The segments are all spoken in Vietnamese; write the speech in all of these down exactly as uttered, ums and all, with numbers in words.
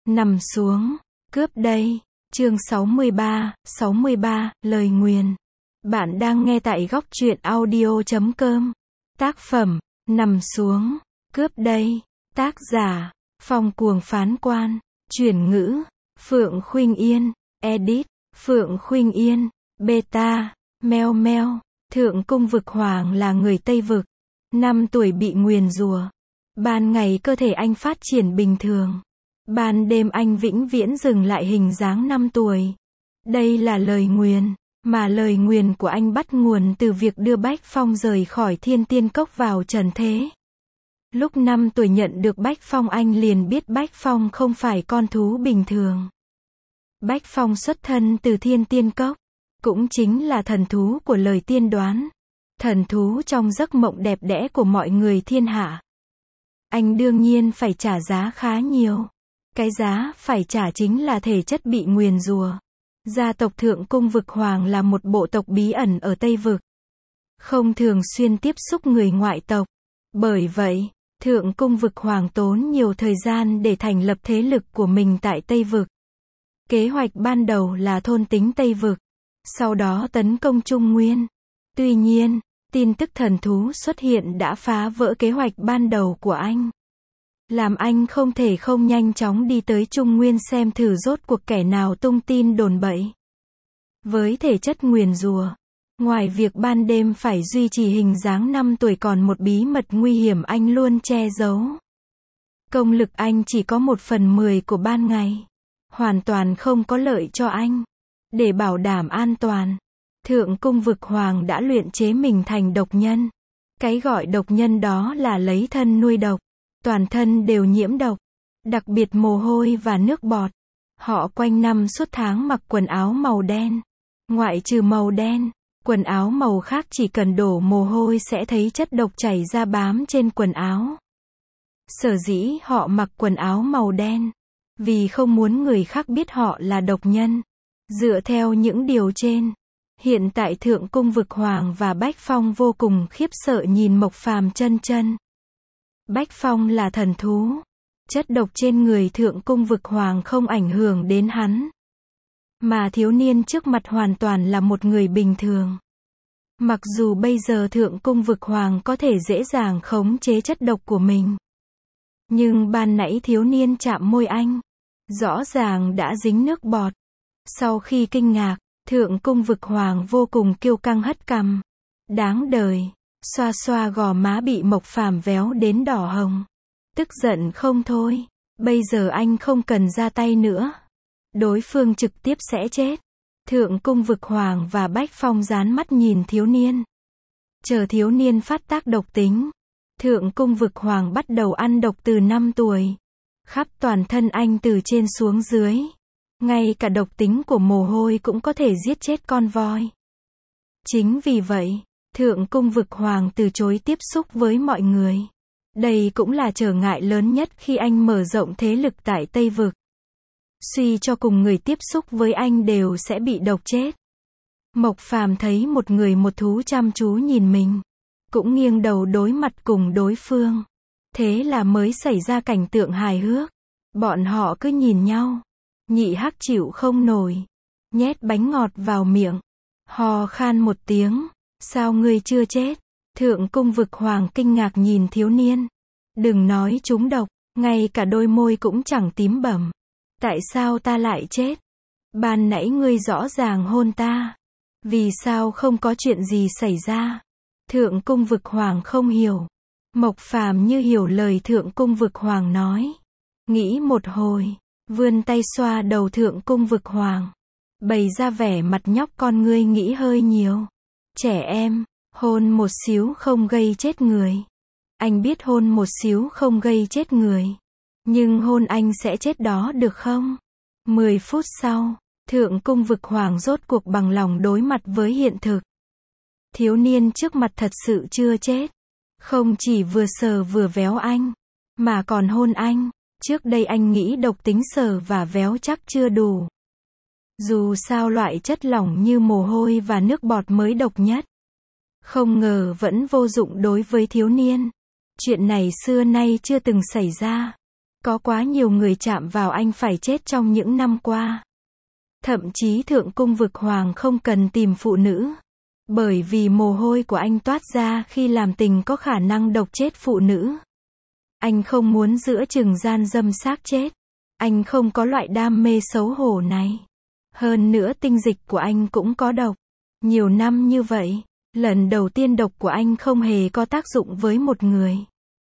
Nằm xuống, cướp đây. Chương sáu mươi ba, sáu mươi ba, lời nguyền. Bạn đang nghe tại góc truyện audio chấm com. Tác phẩm, nằm xuống, cướp đây. Tác giả, Phong Cuồng Phán Quan. Chuyển ngữ, Phượng Khuynh Yên. Edit, Phượng Khuynh Yên. Beta, Meo Meo. Thượng cung vực hoàng là người Tây Vực. Năm tuổi bị nguyền rủa. Ban ngày cơ thể anh phát triển bình thường. Ban đêm anh vĩnh viễn dừng lại hình dáng năm tuổi. Đây là lời nguyền, mà lời nguyền của anh bắt nguồn từ việc đưa Bách Phong rời khỏi Thiên Tiên Cốc vào trần thế. Lúc năm tuổi nhận được Bách Phong anh liền biết Bách Phong không phải con thú bình thường. Bách Phong xuất thân từ Thiên Tiên Cốc, cũng chính là thần thú của lời tiên đoán. Thần thú trong giấc mộng đẹp đẽ của mọi người thiên hạ. Anh đương nhiên phải trả giá khá nhiều. Cái giá phải trả chính là thể chất bị nguyền rủa. Gia tộc Thượng cung vực hoàng là một bộ tộc bí ẩn ở Tây Vực. Không thường xuyên tiếp xúc người ngoại tộc. Bởi vậy, Thượng cung vực hoàng tốn nhiều thời gian để thành lập thế lực của mình tại Tây Vực. Kế hoạch ban đầu là thôn tính Tây Vực, sau đó tấn công Trung Nguyên. Tuy nhiên, tin tức thần thú xuất hiện đã phá vỡ kế hoạch ban đầu của anh. Làm anh không thể không nhanh chóng đi tới Trung Nguyên xem thử rốt cuộc kẻ nào tung tin đồn bậy. Với thể chất nguyền rủa, ngoài việc ban đêm phải duy trì hình dáng năm tuổi còn một bí mật nguy hiểm anh luôn che giấu. Công lực anh chỉ có một phần mười của ban ngày. Hoàn toàn không có lợi cho anh. Để bảo đảm an toàn, Thượng cung vực hoàng đã luyện chế mình thành độc nhân. Cái gọi độc nhân đó là lấy thân nuôi độc. Toàn thân đều nhiễm độc, đặc biệt mồ hôi và nước bọt. Họ quanh năm suốt tháng mặc quần áo màu đen. Ngoại trừ màu đen, quần áo màu khác chỉ cần đổ mồ hôi sẽ thấy chất độc chảy ra bám trên quần áo. Sở dĩ họ mặc quần áo màu đen, vì không muốn người khác biết họ là độc nhân. Dựa theo những điều trên, hiện tại Thượng cung vực hoàng và Bách Phong vô cùng khiếp sợ nhìn Mộc Phàm chân chân. Bách Phong là thần thú. Chất độc trên người Thượng cung vực hoàng không ảnh hưởng đến hắn. Mà thiếu niên trước mặt hoàn toàn là một người bình thường. Mặc dù bây giờ Thượng cung vực hoàng có thể dễ dàng khống chế chất độc của mình. Nhưng ban nãy thiếu niên chạm môi anh. Rõ ràng đã dính nước bọt. Sau khi kinh ngạc, Thượng cung vực hoàng vô cùng kiêu căng hất cằm. Đáng đời. Xoa xoa gò má bị Mộc Phàm véo đến đỏ hồng. Tức giận không thôi. Bây giờ anh không cần ra tay nữa. Đối phương trực tiếp sẽ chết. Thượng cung vực hoàng và Bách Phong dán mắt nhìn thiếu niên. Chờ thiếu niên phát tác độc tính. Thượng cung vực hoàng bắt đầu ăn độc từ năm tuổi. Khắp toàn thân anh từ trên xuống dưới. Ngay cả độc tính của mồ hôi cũng có thể giết chết con voi. Chính vì vậy, Thượng cung vực hoàng từ chối tiếp xúc với mọi người. Đây cũng là trở ngại lớn nhất khi anh mở rộng thế lực tại Tây Vực. Suy cho cùng người tiếp xúc với anh đều sẽ bị độc chết. Mộc Phàm thấy một người một thú chăm chú nhìn mình, cũng nghiêng đầu đối mặt cùng đối phương. Thế là mới xảy ra cảnh tượng hài hước. Bọn họ cứ nhìn nhau. Nhị hắc chịu không nổi, nhét bánh ngọt vào miệng, hò khan một tiếng. Sao ngươi chưa chết? Thượng cung vực hoàng kinh ngạc nhìn thiếu niên. Đừng nói trúng độc, ngay cả đôi môi cũng chẳng tím bầm. Tại sao ta lại chết? Ban nãy ngươi rõ ràng hôn ta. Vì sao không có chuyện gì xảy ra? Thượng cung vực hoàng không hiểu. Mộc Phàm như hiểu lời Thượng cung vực hoàng nói. Nghĩ một hồi, vươn tay xoa đầu Thượng cung vực hoàng. Bày ra vẻ mặt nhóc con ngươi nghĩ hơi nhiều. Trẻ em, hôn một xíu không gây chết người. Anh biết hôn một xíu không gây chết người. Nhưng hôn anh sẽ chết đó được không? Mười phút sau, Thượng cung vực hoàng rốt cuộc bằng lòng đối mặt với hiện thực. Thiếu niên trước mặt thật sự chưa chết. Không chỉ vừa sờ vừa véo anh, mà còn hôn anh. Trước đây anh nghĩ độc tính sờ và véo chắc chưa đủ. Dù sao loại chất lỏng như mồ hôi và nước bọt mới độc nhất. Không ngờ vẫn vô dụng đối với thiếu niên. Chuyện này xưa nay chưa từng xảy ra. Có quá nhiều người chạm vào anh phải chết trong những năm qua. Thậm chí thượng cung vực hoàng không cần tìm phụ nữ. Bởi vì mồ hôi của anh toát ra khi làm tình có khả năng độc chết phụ nữ. Anh không muốn giữa chừng gian dâm xác chết. Anh không có loại đam mê xấu hổ này. Hơn nữa tinh dịch của anh cũng có độc. Nhiều năm như vậy, lần đầu tiên độc của anh không hề có tác dụng với một người.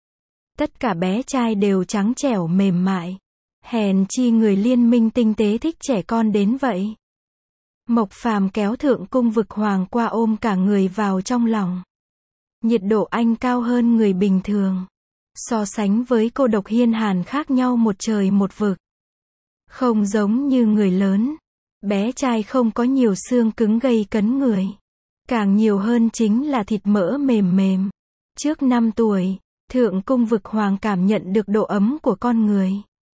Tất cả bé trai đều trắng trẻo mềm mại. Hèn chi người liên minh tinh tế thích trẻ con đến vậy. Mộc Phàm kéo thượng cung vực hoàng qua ôm cả người vào trong lòng. Nhiệt độ anh cao hơn người bình thường. So sánh với cô độc hiên hàn khác nhau một trời một vực. Không giống như người lớn. Bé trai không có nhiều xương cứng gây cấn người. Càng nhiều hơn chính là thịt mỡ mềm mềm. Trước năm tuổi, thượng cung vực hoàng cảm nhận được độ ấm của con người.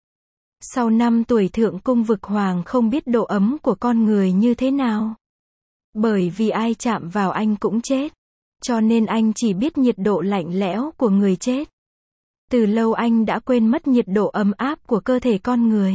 Sau năm tuổi thượng cung vực hoàng không biết độ ấm của con người như thế nào. Bởi vì ai chạm vào anh cũng chết. Cho nên anh chỉ biết nhiệt độ lạnh lẽo của người chết. Từ lâu anh đã quên mất nhiệt độ ấm áp của cơ thể con người.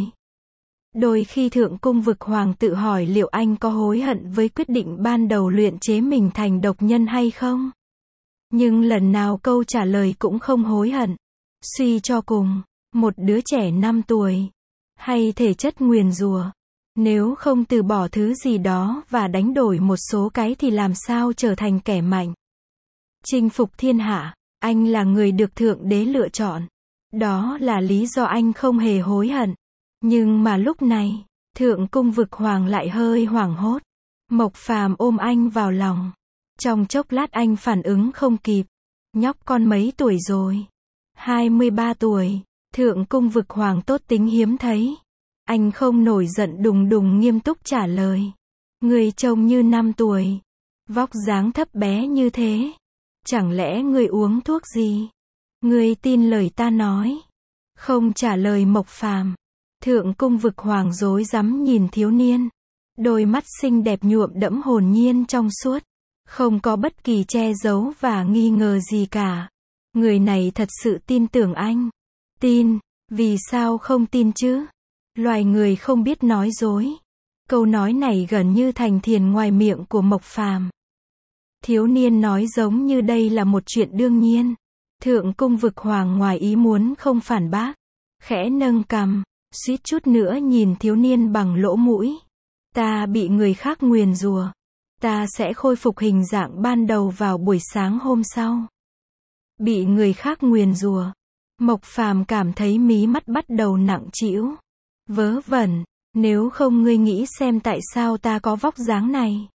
Đôi khi thượng cung vực hoàng tự hỏi liệu anh có hối hận với quyết định ban đầu luyện chế mình thành độc nhân hay không? Nhưng lần nào câu trả lời cũng không hối hận. Suy cho cùng, một đứa trẻ năm tuổi, hay thể chất nguyền rủa, nếu không từ bỏ thứ gì đó và đánh đổi một số cái thì làm sao trở thành kẻ mạnh? Chinh phục thiên hạ, anh là người được thượng đế lựa chọn. Đó là lý do anh không hề hối hận. Nhưng mà lúc này, thượng cung vực hoàng lại hơi hoảng hốt. Mộc Phàm ôm anh vào lòng. Trong chốc lát anh phản ứng không kịp. Nhóc con mấy tuổi rồi? hai mươi ba tuổi. Thượng cung vực hoàng tốt tính hiếm thấy. Anh không nổi giận đùng đùng nghiêm túc trả lời. Người trông như năm tuổi. Vóc dáng thấp bé như thế. Chẳng lẽ người uống thuốc gì? Người tin lời ta nói. Không trả lời Mộc Phàm. Thượng cung vực hoàng rối rắm nhìn thiếu niên. Đôi mắt xinh đẹp nhuộm đẫm hồn nhiên trong suốt. Không có bất kỳ che giấu và nghi ngờ gì cả. Người này thật sự tin tưởng anh. Tin, vì sao không tin chứ? Loài người không biết nói dối. Câu nói này gần như thành thiền ngoài miệng của Mộc Phàm. Thiếu niên nói giống như đây là một chuyện đương nhiên. Thượng cung vực hoàng ngoài ý muốn không phản bác. Khẽ nâng cằm, suýt chút nữa nhìn thiếu niên bằng lỗ mũi. Ta bị người khác nguyền rủa. Ta sẽ khôi phục hình dạng ban đầu vào buổi sáng hôm sau. Bị người khác nguyền rủa. Mộc Phàm cảm thấy mí mắt bắt đầu nặng trĩu. Vớ vẩn, nếu không ngươi nghĩ xem tại sao ta có vóc dáng này.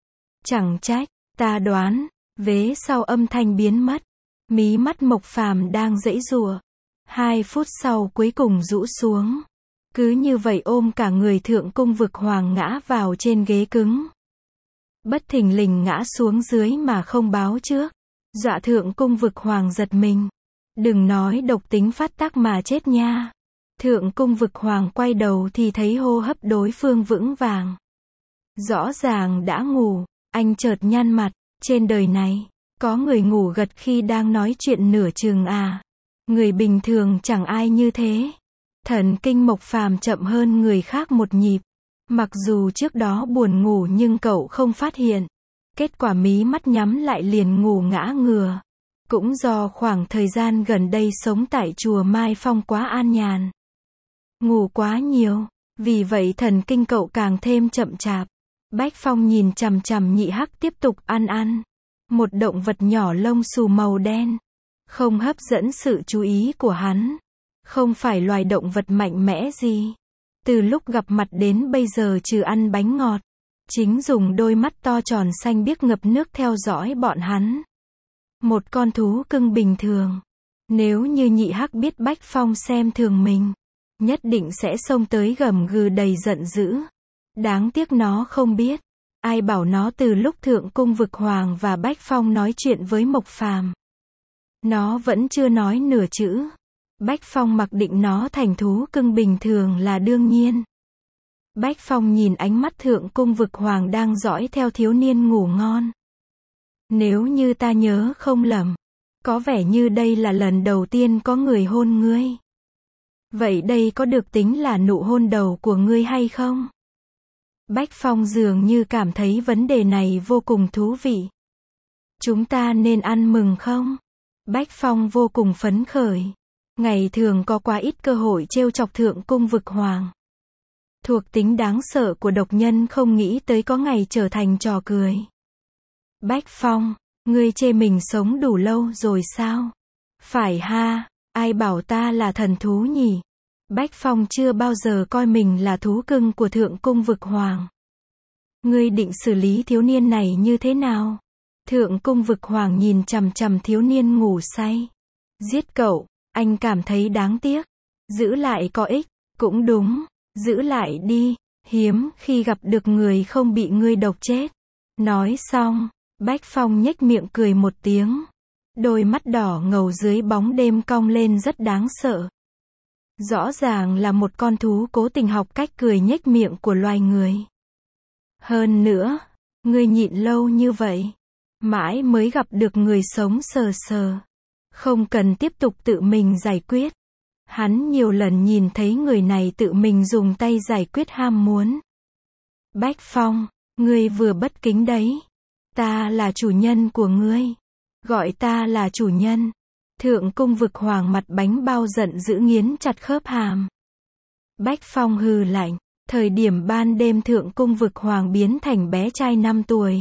Chẳng trách, ta đoán, vế sau âm thanh biến mất. Mí mắt Mộc Phàm đang giãy giụa. Hai phút sau cuối cùng rũ xuống. Cứ như vậy ôm cả người thượng cung vực hoàng ngã vào trên ghế cứng. Bất thình lình ngã xuống dưới mà không báo trước. Dọa thượng cung vực hoàng giật mình. Đừng nói độc tính phát tác mà chết nha. Thượng cung vực hoàng quay đầu thì thấy hô hấp đối phương vững vàng. Rõ ràng đã ngủ, anh chợt nhăn mặt. Trên đời này, có người ngủ gật khi đang nói chuyện nửa chừng à. Người bình thường chẳng ai như thế. Thần kinh Mộc Phàm chậm hơn người khác một nhịp. Mặc dù trước đó buồn ngủ nhưng cậu không phát hiện. Kết quả mí mắt nhắm lại liền ngủ ngã ngửa. Cũng do khoảng thời gian gần đây sống tại chùa Mai Phong quá an nhàn. Ngủ quá nhiều, vì vậy thần kinh cậu càng thêm chậm chạp. Bách Phong nhìn chằm chằm Nhị Hắc tiếp tục ăn ăn. Một động vật nhỏ lông xù màu đen. Không hấp dẫn sự chú ý của hắn. Không phải loài động vật mạnh mẽ gì. Từ lúc gặp mặt đến bây giờ trừ ăn bánh ngọt. Chính dùng đôi mắt to tròn xanh biếc ngập nước theo dõi bọn hắn. Một con thú cưng bình thường. Nếu như Nhị Hắc biết Bách Phong xem thường mình, nhất định sẽ xông tới gầm gừ đầy giận dữ. Đáng tiếc nó không biết. Ai bảo nó từ lúc thượng cung vực hoàng và Bách Phong nói chuyện với Mộc Phàm, nó vẫn chưa nói nửa chữ. Bách Phong mặc định nó thành thú cưng bình thường là đương nhiên. Bách Phong nhìn ánh mắt thượng cung vực hoàng đang dõi theo thiếu niên ngủ ngon. Nếu như ta nhớ không lầm, có vẻ như đây là lần đầu tiên có người hôn ngươi. Vậy đây có được tính là nụ hôn đầu của ngươi hay không? Bách Phong dường như cảm thấy vấn đề này vô cùng thú vị. Chúng ta nên ăn mừng không? Bách Phong vô cùng phấn khởi. Ngày thường có quá ít cơ hội trêu chọc Thượng Cung Vực Hoàng. Thuộc tính đáng sợ của độc nhân không nghĩ tới có ngày trở thành trò cười. Bách Phong, ngươi chê mình sống đủ lâu rồi sao? Phải ha, ai bảo ta là thần thú nhỉ? Bách Phong chưa bao giờ coi mình là thú cưng của Thượng Cung Vực Hoàng. Ngươi định xử lý thiếu niên này như thế nào? Thượng Cung Vực Hoàng nhìn chằm chằm thiếu niên ngủ say. Giết cậu, anh cảm thấy đáng tiếc. Giữ lại có ích, cũng đúng, giữ lại đi, hiếm khi gặp được người không bị ngươi độc chết. Nói xong, Bách Phong nhếch miệng cười một tiếng. Đôi mắt đỏ ngầu dưới bóng đêm cong lên rất đáng sợ. Rõ ràng là một con thú cố tình học cách cười nhếch miệng của loài người. Hơn nữa, ngươi nhịn lâu như vậy, mãi mới gặp được người sống sờ sờ. Không cần tiếp tục tự mình giải quyết. Hắn nhiều lần nhìn thấy người này tự mình dùng tay giải quyết ham muốn. Bách Phong, ngươi vừa bất kính đấy. Ta là chủ nhân của ngươi. Gọi ta là chủ nhân. Thượng Cung Vực Hoàng mặt bánh bao giận dữ nghiến chặt khớp hàm. Bách Phong hừ lạnh. Thời điểm ban đêm Thượng Cung Vực Hoàng biến thành bé trai năm tuổi.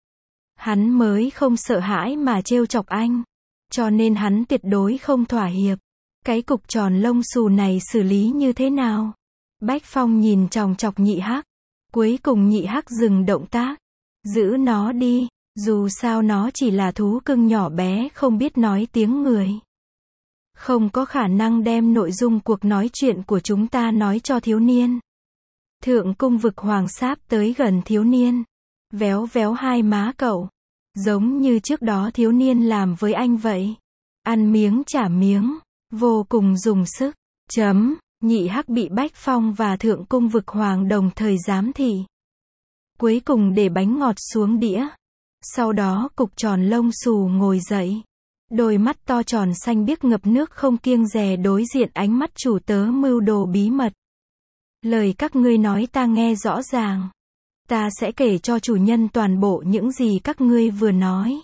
Hắn mới không sợ hãi mà trêu chọc anh. Cho nên hắn tuyệt đối không thỏa hiệp. Cái cục tròn lông xù này xử lý như thế nào? Bách Phong nhìn chòng chọc Nhị Hắc. Cuối cùng Nhị Hắc dừng động tác. Giữ nó đi, dù sao nó chỉ là thú cưng nhỏ bé không biết nói tiếng người. Không có khả năng đem nội dung cuộc nói chuyện của chúng ta nói cho thiếu niên. Thượng Cung Vực Hoàng sáp tới gần thiếu niên. Véo véo hai má cậu. Giống như trước đó thiếu niên làm với anh vậy. Ăn miếng trả miếng. Vô cùng dùng sức. Chấm. Nhị Hắc bị Bách Phong và Thượng Cung Vực Hoàng đồng thời giám thị. Cuối cùng để bánh ngọt xuống đĩa. Sau đó cục tròn lông xù ngồi dậy. Đôi mắt to tròn xanh biếc ngập nước không kiêng dè đối diện ánh mắt chủ tớ mưu đồ bí mật. Lời các ngươi nói ta nghe rõ ràng. Ta sẽ kể cho chủ nhân toàn bộ những gì các ngươi vừa nói.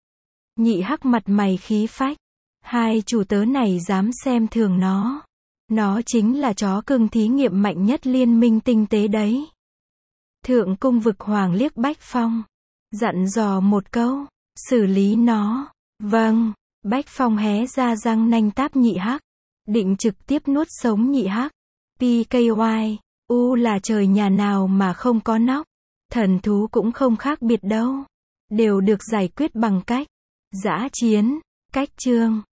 Nhị Hắc mặt mày khí phách. Hai chủ tớ này dám xem thường nó. Nó chính là chó cưng thí nghiệm mạnh nhất liên minh tinh tế đấy. Thượng Cung Vực Hoàng liếc Bách Phong. Dặn dò một câu. Xử lý nó. Vâng. Bách Phong hé ra răng nanh táp Nhị Hắc. Định trực tiếp nuốt sống Nhị Hắc. pê ca y. U là trời nhà nào mà không có nóc. Thần thú cũng không khác biệt đâu. Đều được giải quyết bằng cách dã chiến. Cách chương.